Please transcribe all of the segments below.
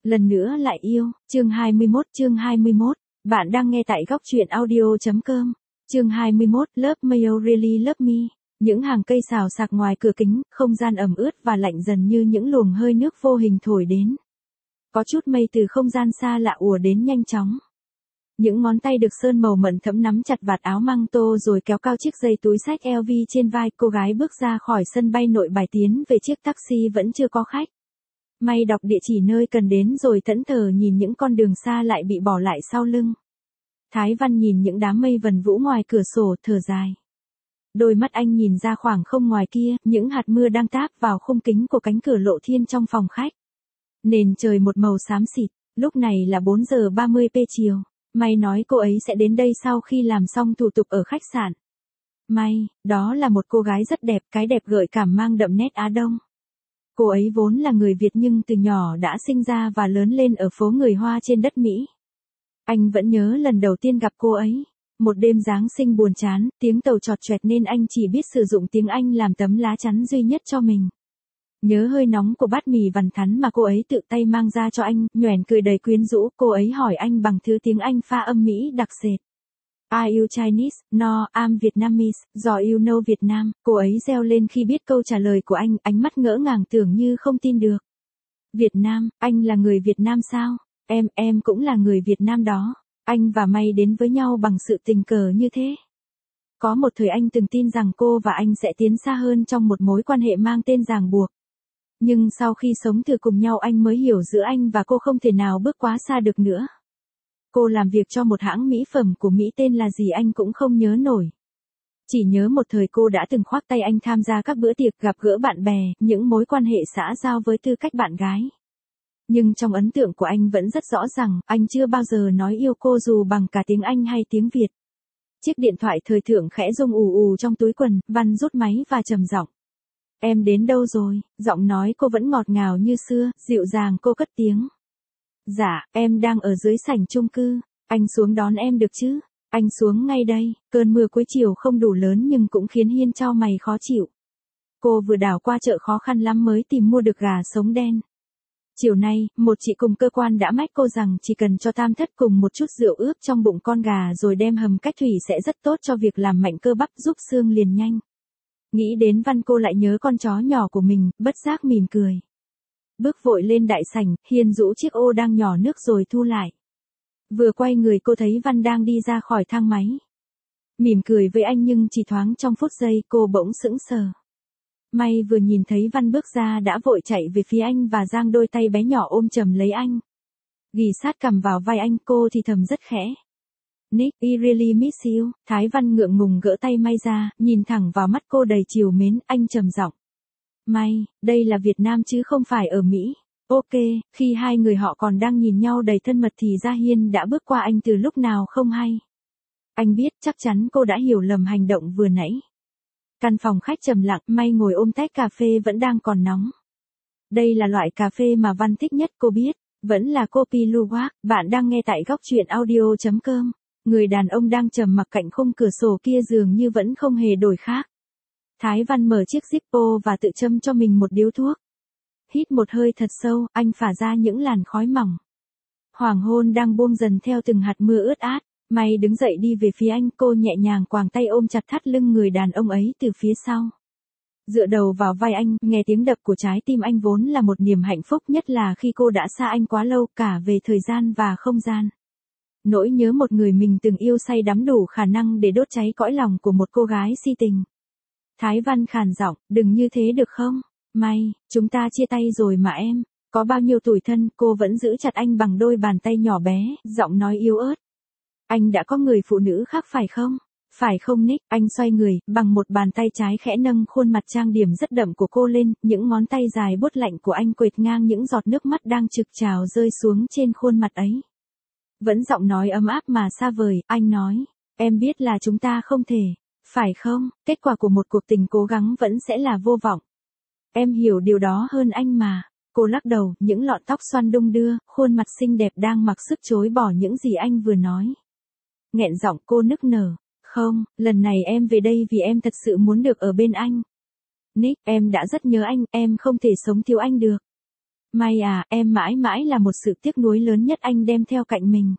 Lần nữa lại yêu, chương 21. Bạn đang nghe tại góc truyện audio.com. Chương 21, Love Me You Really Love Me. Những hàng cây xào xạc ngoài cửa kính, không gian ẩm ướt và lạnh dần như những luồng hơi nước vô hình thổi đến. Có chút mây từ không gian xa lạ ùa đến nhanh chóng. Những ngón tay được sơn màu mận thẫm nắm chặt vạt áo măng tô rồi kéo cao chiếc dây túi xách LV trên vai. Cô gái bước ra khỏi sân bay Nội Bài tiến về chiếc taxi vẫn chưa có khách. May đọc địa chỉ nơi cần đến rồi thẫn thờ nhìn những con đường xa lại bị bỏ lại sau lưng. Thái Văn nhìn những đám mây vần vũ ngoài cửa sổ thở dài. Đôi mắt anh nhìn ra khoảng không ngoài kia, những hạt mưa đang táp vào khung kính của cánh cửa lộ thiên trong phòng khách. Nền trời một màu xám xịt, lúc này là 4 giờ 30 chiều. May nói cô ấy sẽ đến đây sau khi làm xong thủ tục ở khách sạn. May, đó là một cô gái rất đẹp, cái đẹp gợi cảm mang đậm nét Á Đông. Cô ấy vốn là người Việt nhưng từ nhỏ đã sinh ra và lớn lên ở phố người Hoa trên đất Mỹ. Anh vẫn nhớ lần đầu tiên gặp cô ấy. Một đêm Giáng sinh buồn chán, tiếng tàu chọt choẹt nên anh chỉ biết sử dụng tiếng Anh làm tấm lá chắn duy nhất cho mình. Nhớ hơi nóng của bát mì vằn thắn mà cô ấy tự tay mang ra cho anh, nhoẻn cười đầy quyến rũ. Cô ấy hỏi anh bằng thứ tiếng Anh pha âm Mỹ đặc sệt. Are you Chinese? No, I'm Vietnamese. Do you know Vietnam? Cô ấy reo lên khi biết câu trả lời của anh, ánh mắt ngỡ ngàng tưởng như không tin được. Việt Nam, anh là người Việt Nam sao? Em cũng là người Việt Nam đó. Anh và May đến với nhau bằng sự tình cờ như thế. Có một thời anh từng tin rằng cô và anh sẽ tiến xa hơn trong một mối quan hệ mang tên ràng buộc. Nhưng sau khi sống thử cùng nhau anh mới hiểu giữa anh và cô không thể nào bước quá xa được nữa. Cô làm việc cho một hãng mỹ phẩm của Mỹ tên là gì anh cũng không nhớ nổi. Chỉ nhớ một thời cô đã từng khoác tay anh tham gia các bữa tiệc gặp gỡ bạn bè, những mối quan hệ xã giao với tư cách bạn gái. Nhưng trong ấn tượng của anh vẫn rất rõ rằng, anh chưa bao giờ nói yêu cô dù bằng cả tiếng Anh hay tiếng Việt. Chiếc điện thoại thời thượng khẽ rung ù ù trong túi quần, Văn rút máy và trầm giọng. Em đến đâu rồi? Giọng nói cô vẫn ngọt ngào như xưa, dịu dàng cô cất tiếng. Dạ, em đang ở dưới sảnh chung cư, anh xuống đón em được chứ? Anh xuống ngay đây. Cơn mưa cuối chiều không đủ lớn nhưng cũng khiến Hiên chau mày khó chịu. Cô vừa đảo qua chợ khó khăn lắm mới tìm mua được gà sống đen. Chiều nay, một chị cùng cơ quan đã mách cô rằng chỉ cần cho tam thất cùng một chút rượu ướp trong bụng con gà rồi đem hầm cách thủy sẽ rất tốt cho việc làm mạnh cơ bắp giúp xương liền nhanh. Nghĩ đến Văn cô lại nhớ con chó nhỏ của mình, bất giác mỉm cười. Bước vội lên đại sảnh, Hiên rũ chiếc ô đang nhỏ nước rồi thu lại. Vừa quay người cô thấy Văn đang đi ra khỏi thang máy. Mỉm cười với anh nhưng chỉ thoáng trong phút giây cô bỗng sững sờ. May vừa nhìn thấy Văn bước ra đã vội chạy về phía anh và giang đôi tay bé nhỏ ôm chầm lấy anh. Ghì sát cằm vào vai anh cô thì thầm rất khẽ. Nick, I really miss you. Thái Văn ngượng ngùng gỡ tay May ra, nhìn thẳng vào mắt cô đầy trìu mến, anh trầm giọng. May, đây là Việt Nam chứ không phải ở Mỹ. Ok, khi hai người họ còn đang nhìn nhau đầy thân mật thì ra Hiên đã bước qua anh từ lúc nào không hay. Anh biết chắc chắn cô đã hiểu lầm hành động vừa nãy. Căn phòng khách trầm lặng, May ngồi ôm tách cà phê vẫn đang còn nóng. Đây là loại cà phê mà Văn thích nhất cô biết, vẫn là Coffee Luwak. Bạn đang nghe tại góc truyện audio.com. Người đàn ông đang trầm mặc cạnh khung cửa sổ kia dường như vẫn không hề đổi khác. Thái Văn mở chiếc Zippo và tự châm cho mình một điếu thuốc. Hít một hơi thật sâu, anh phả ra những làn khói mỏng. Hoàng hôn đang buông dần theo từng hạt mưa ướt át. May đứng dậy đi về phía anh, cô nhẹ nhàng quàng tay ôm chặt thắt lưng người đàn ông ấy từ phía sau. Dựa đầu vào vai anh, nghe tiếng đập của trái tim anh vốn là một niềm hạnh phúc nhất là khi cô đã xa anh quá lâu cả về thời gian và không gian. Nỗi nhớ một người mình từng yêu say đắm đủ khả năng để đốt cháy cõi lòng của một cô gái si tình. Thái Văn khàn giọng, đừng như thế được không? May, chúng ta chia tay rồi mà em. Có bao nhiêu tủi thân, cô vẫn giữ chặt anh bằng đôi bàn tay nhỏ bé, giọng nói yếu ớt. Anh đã có người phụ nữ khác phải không? Phải không Nick? Anh xoay người, bằng một bàn tay trái khẽ nâng khuôn mặt trang điểm rất đậm của cô lên, những ngón tay dài buốt lạnh của anh quệt ngang những giọt nước mắt đang trực trào rơi xuống trên khuôn mặt ấy. Vẫn giọng nói ấm áp mà xa vời, anh nói, em biết là chúng ta không thể, phải không? Kết quả của một cuộc tình cố gắng vẫn sẽ là vô vọng. Em hiểu điều đó hơn anh mà. Cô lắc đầu, những lọn tóc xoăn đung đưa, khuôn mặt xinh đẹp đang mặc sức chối bỏ những gì anh vừa nói. Nghẹn giọng cô nức nở. Không, lần này em về đây vì em thật sự muốn được ở bên anh. Nick, em đã rất nhớ anh, em không thể sống thiếu anh được. May à, em mãi mãi là một sự tiếc nuối lớn nhất anh đem theo cạnh mình.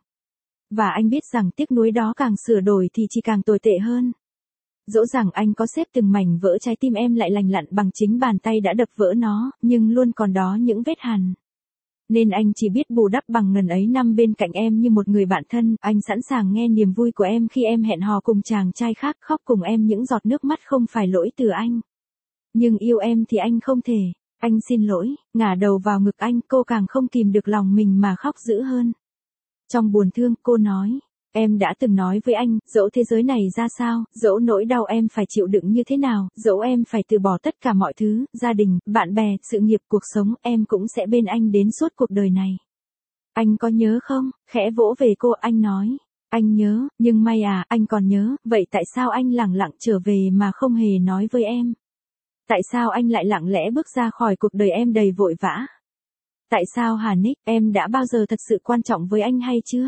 Và anh biết rằng tiếc nuối đó càng sửa đổi thì chỉ càng tồi tệ hơn. Dẫu rằng anh có xếp từng mảnh vỡ trái tim em lại lành lặn bằng chính bàn tay đã đập vỡ nó, nhưng luôn còn đó những vết hằn. Nên anh chỉ biết bù đắp bằng ngần ấy năm bên cạnh em như một người bạn thân, anh sẵn sàng nghe niềm vui của em khi em hẹn hò cùng chàng trai khác, khóc cùng em những giọt nước mắt không phải lỗi từ anh. Nhưng yêu em thì anh không thể, anh xin lỗi, ngả đầu vào ngực anh, cô càng không kìm được lòng mình mà khóc dữ hơn. Trong buồn thương, cô nói, em đã từng nói với anh, dẫu thế giới này ra sao, dẫu nỗi đau em phải chịu đựng như thế nào, dẫu em phải từ bỏ tất cả mọi thứ, gia đình, bạn bè, sự nghiệp, cuộc sống, em cũng sẽ bên anh đến suốt cuộc đời này. Anh có nhớ không? Khẽ vỗ về cô, anh nói. Anh nhớ, nhưng may à, anh còn nhớ, vậy tại sao anh lẳng lặng trở về mà không hề nói với em? Tại sao anh lại lặng lẽ bước ra khỏi cuộc đời em đầy vội vã? Tại sao hả Nick, em đã bao giờ thật sự quan trọng với anh hay chưa?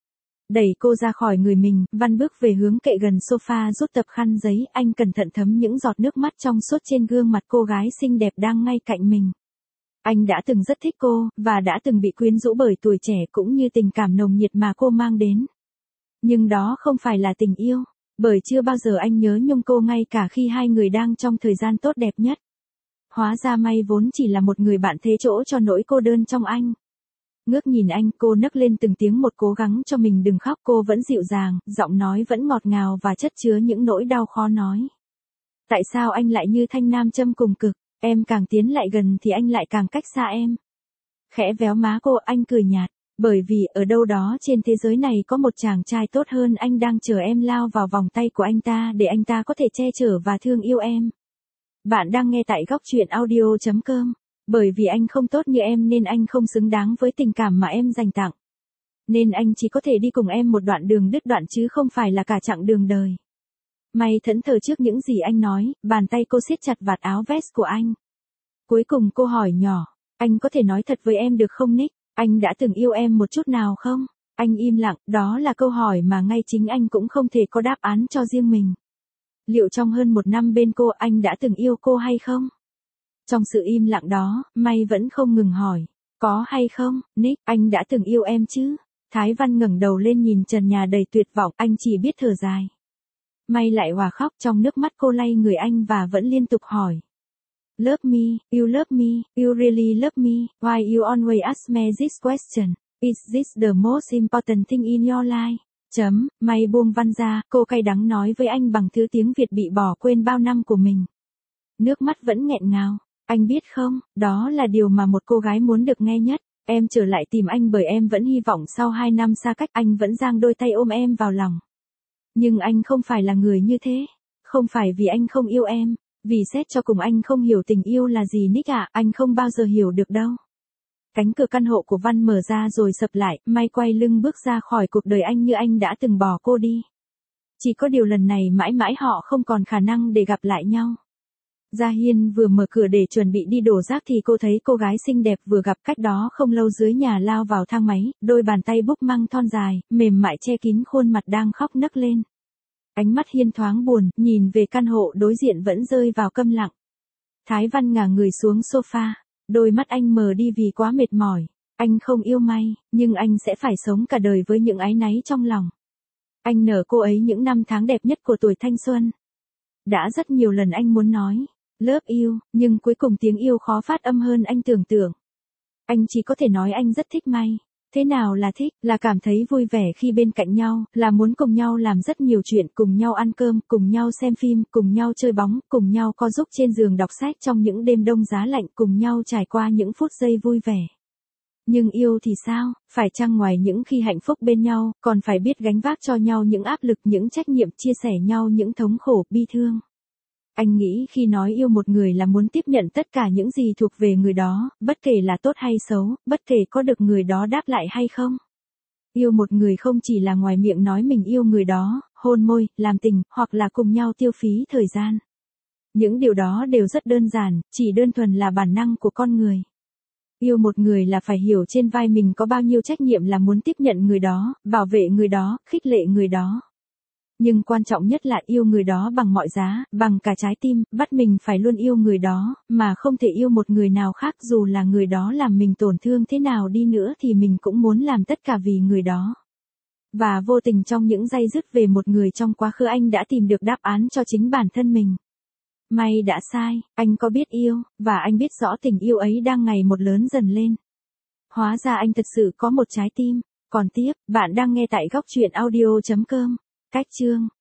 Đẩy cô ra khỏi người mình, Văn bước về hướng kệ gần sofa rút tập khăn giấy, anh cẩn thận thấm những giọt nước mắt trong suốt trên gương mặt cô gái xinh đẹp đang ngay cạnh mình. Anh đã từng rất thích cô, và đã từng bị quyến rũ bởi tuổi trẻ cũng như tình cảm nồng nhiệt mà cô mang đến. Nhưng đó không phải là tình yêu, bởi chưa bao giờ anh nhớ nhung cô ngay cả khi hai người đang trong thời gian tốt đẹp nhất. Hóa ra May vốn chỉ là một người bạn thế chỗ cho nỗi cô đơn trong anh. Ngước nhìn anh, cô nấc lên từng tiếng một cố gắng cho mình đừng khóc, cô vẫn dịu dàng, giọng nói vẫn ngọt ngào và chất chứa những nỗi đau khó nói. Tại sao anh lại như thanh nam châm cùng cực, em càng tiến lại gần thì anh lại càng cách xa em. Khẽ véo má cô, anh cười nhạt, bởi vì ở đâu đó trên thế giới này có một chàng trai tốt hơn anh đang chờ em lao vào vòng tay của anh ta để anh ta có thể che chở và thương yêu em. Bạn đang nghe tại góc truyện audio.com. Bởi vì anh không tốt như em nên anh không xứng đáng với tình cảm mà em dành tặng. Nên anh chỉ có thể đi cùng em một đoạn đường đứt đoạn chứ không phải là cả chặng đường đời. May thẫn thờ trước những gì anh nói, bàn tay cô siết chặt vạt áo vest của anh. Cuối cùng cô hỏi nhỏ, anh có thể nói thật với em được không Nick, anh đã từng yêu em một chút nào không? Anh im lặng, đó là câu hỏi mà ngay chính anh cũng không thể có đáp án cho riêng mình. Liệu trong hơn 1 năm bên cô anh đã từng yêu cô hay không? Trong sự im lặng đó, May vẫn không ngừng hỏi. Có hay không, Nick, anh đã từng yêu em chứ? Thái Văn ngẩng đầu lên nhìn trần nhà đầy tuyệt vọng, anh chỉ biết thở dài. May lại hòa khóc, trong nước mắt cô lay người anh và vẫn liên tục hỏi. Love me, you really love me, why you always ask me this question? Is this the most important thing in your life? May buông văn ra, cô cay đắng nói với anh bằng thứ tiếng Việt bị bỏ quên bao năm của mình. Nước mắt vẫn nghẹn ngào. Anh biết không, đó là điều mà một cô gái muốn được nghe nhất. Em trở lại tìm anh bởi em vẫn hy vọng sau 2 năm xa cách anh vẫn giang đôi tay ôm em vào lòng. Nhưng anh không phải là người như thế. Không phải vì anh không yêu em. Vì xét cho cùng anh không hiểu tình yêu là gì Nick ạ, anh không bao giờ hiểu được đâu. Cánh cửa căn hộ của Văn mở ra rồi sập lại, May quay lưng bước ra khỏi cuộc đời anh như anh đã từng bỏ cô đi. Chỉ có điều lần này mãi mãi họ không còn khả năng để gặp lại nhau. Gia Hiên vừa mở cửa để chuẩn bị đi đổ rác thì cô thấy cô gái xinh đẹp vừa gặp cách đó không lâu dưới nhà lao vào thang máy, đôi bàn tay búp măng thon dài, mềm mại che kín khuôn mặt đang khóc nấc lên. Ánh mắt Hiên thoáng buồn, nhìn về căn hộ đối diện vẫn rơi vào câm lặng. Thái Văn ngả người xuống sofa, đôi mắt anh mờ đi vì quá mệt mỏi. Anh không yêu May, nhưng anh sẽ phải sống cả đời với những áy náy trong lòng. Anh nợ cô ấy những năm tháng đẹp nhất của tuổi thanh xuân. Đã rất nhiều lần anh muốn nói love you, nhưng cuối cùng tiếng yêu khó phát âm hơn anh tưởng tượng. Anh chỉ có thể nói anh rất thích May. Thế nào là thích, là cảm thấy vui vẻ khi bên cạnh nhau, là muốn cùng nhau làm rất nhiều chuyện, cùng nhau ăn cơm, cùng nhau xem phim, cùng nhau chơi bóng, cùng nhau co giúp trên giường đọc sách trong những đêm đông giá lạnh, cùng nhau trải qua những phút giây vui vẻ. Nhưng yêu thì sao, phải chăng ngoài những khi hạnh phúc bên nhau, còn phải biết gánh vác cho nhau những áp lực, những trách nhiệm, chia sẻ nhau những thống khổ, bi thương. Anh nghĩ khi nói yêu một người là muốn tiếp nhận tất cả những gì thuộc về người đó, bất kể là tốt hay xấu, bất kể có được người đó đáp lại hay không. Yêu một người không chỉ là ngoài miệng nói mình yêu người đó, hôn môi, làm tình, hoặc là cùng nhau tiêu phí thời gian. Những điều đó đều rất đơn giản, chỉ đơn thuần là bản năng của con người. Yêu một người là phải hiểu trên vai mình có bao nhiêu trách nhiệm là muốn tiếp nhận người đó, bảo vệ người đó, khích lệ người đó. Nhưng quan trọng nhất là yêu người đó bằng mọi giá, bằng cả trái tim, bắt mình phải luôn yêu người đó, mà không thể yêu một người nào khác dù là người đó làm mình tổn thương thế nào đi nữa thì mình cũng muốn làm tất cả vì người đó. Và vô tình trong những day dứt về một người trong quá khứ anh đã tìm được đáp án cho chính bản thân mình. May đã sai, anh có biết yêu, và anh biết rõ tình yêu ấy đang ngày một lớn dần lên. Hóa ra anh thật sự có một trái tim. Còn tiếp, bạn đang nghe tại góc truyện audio.com. Cách chương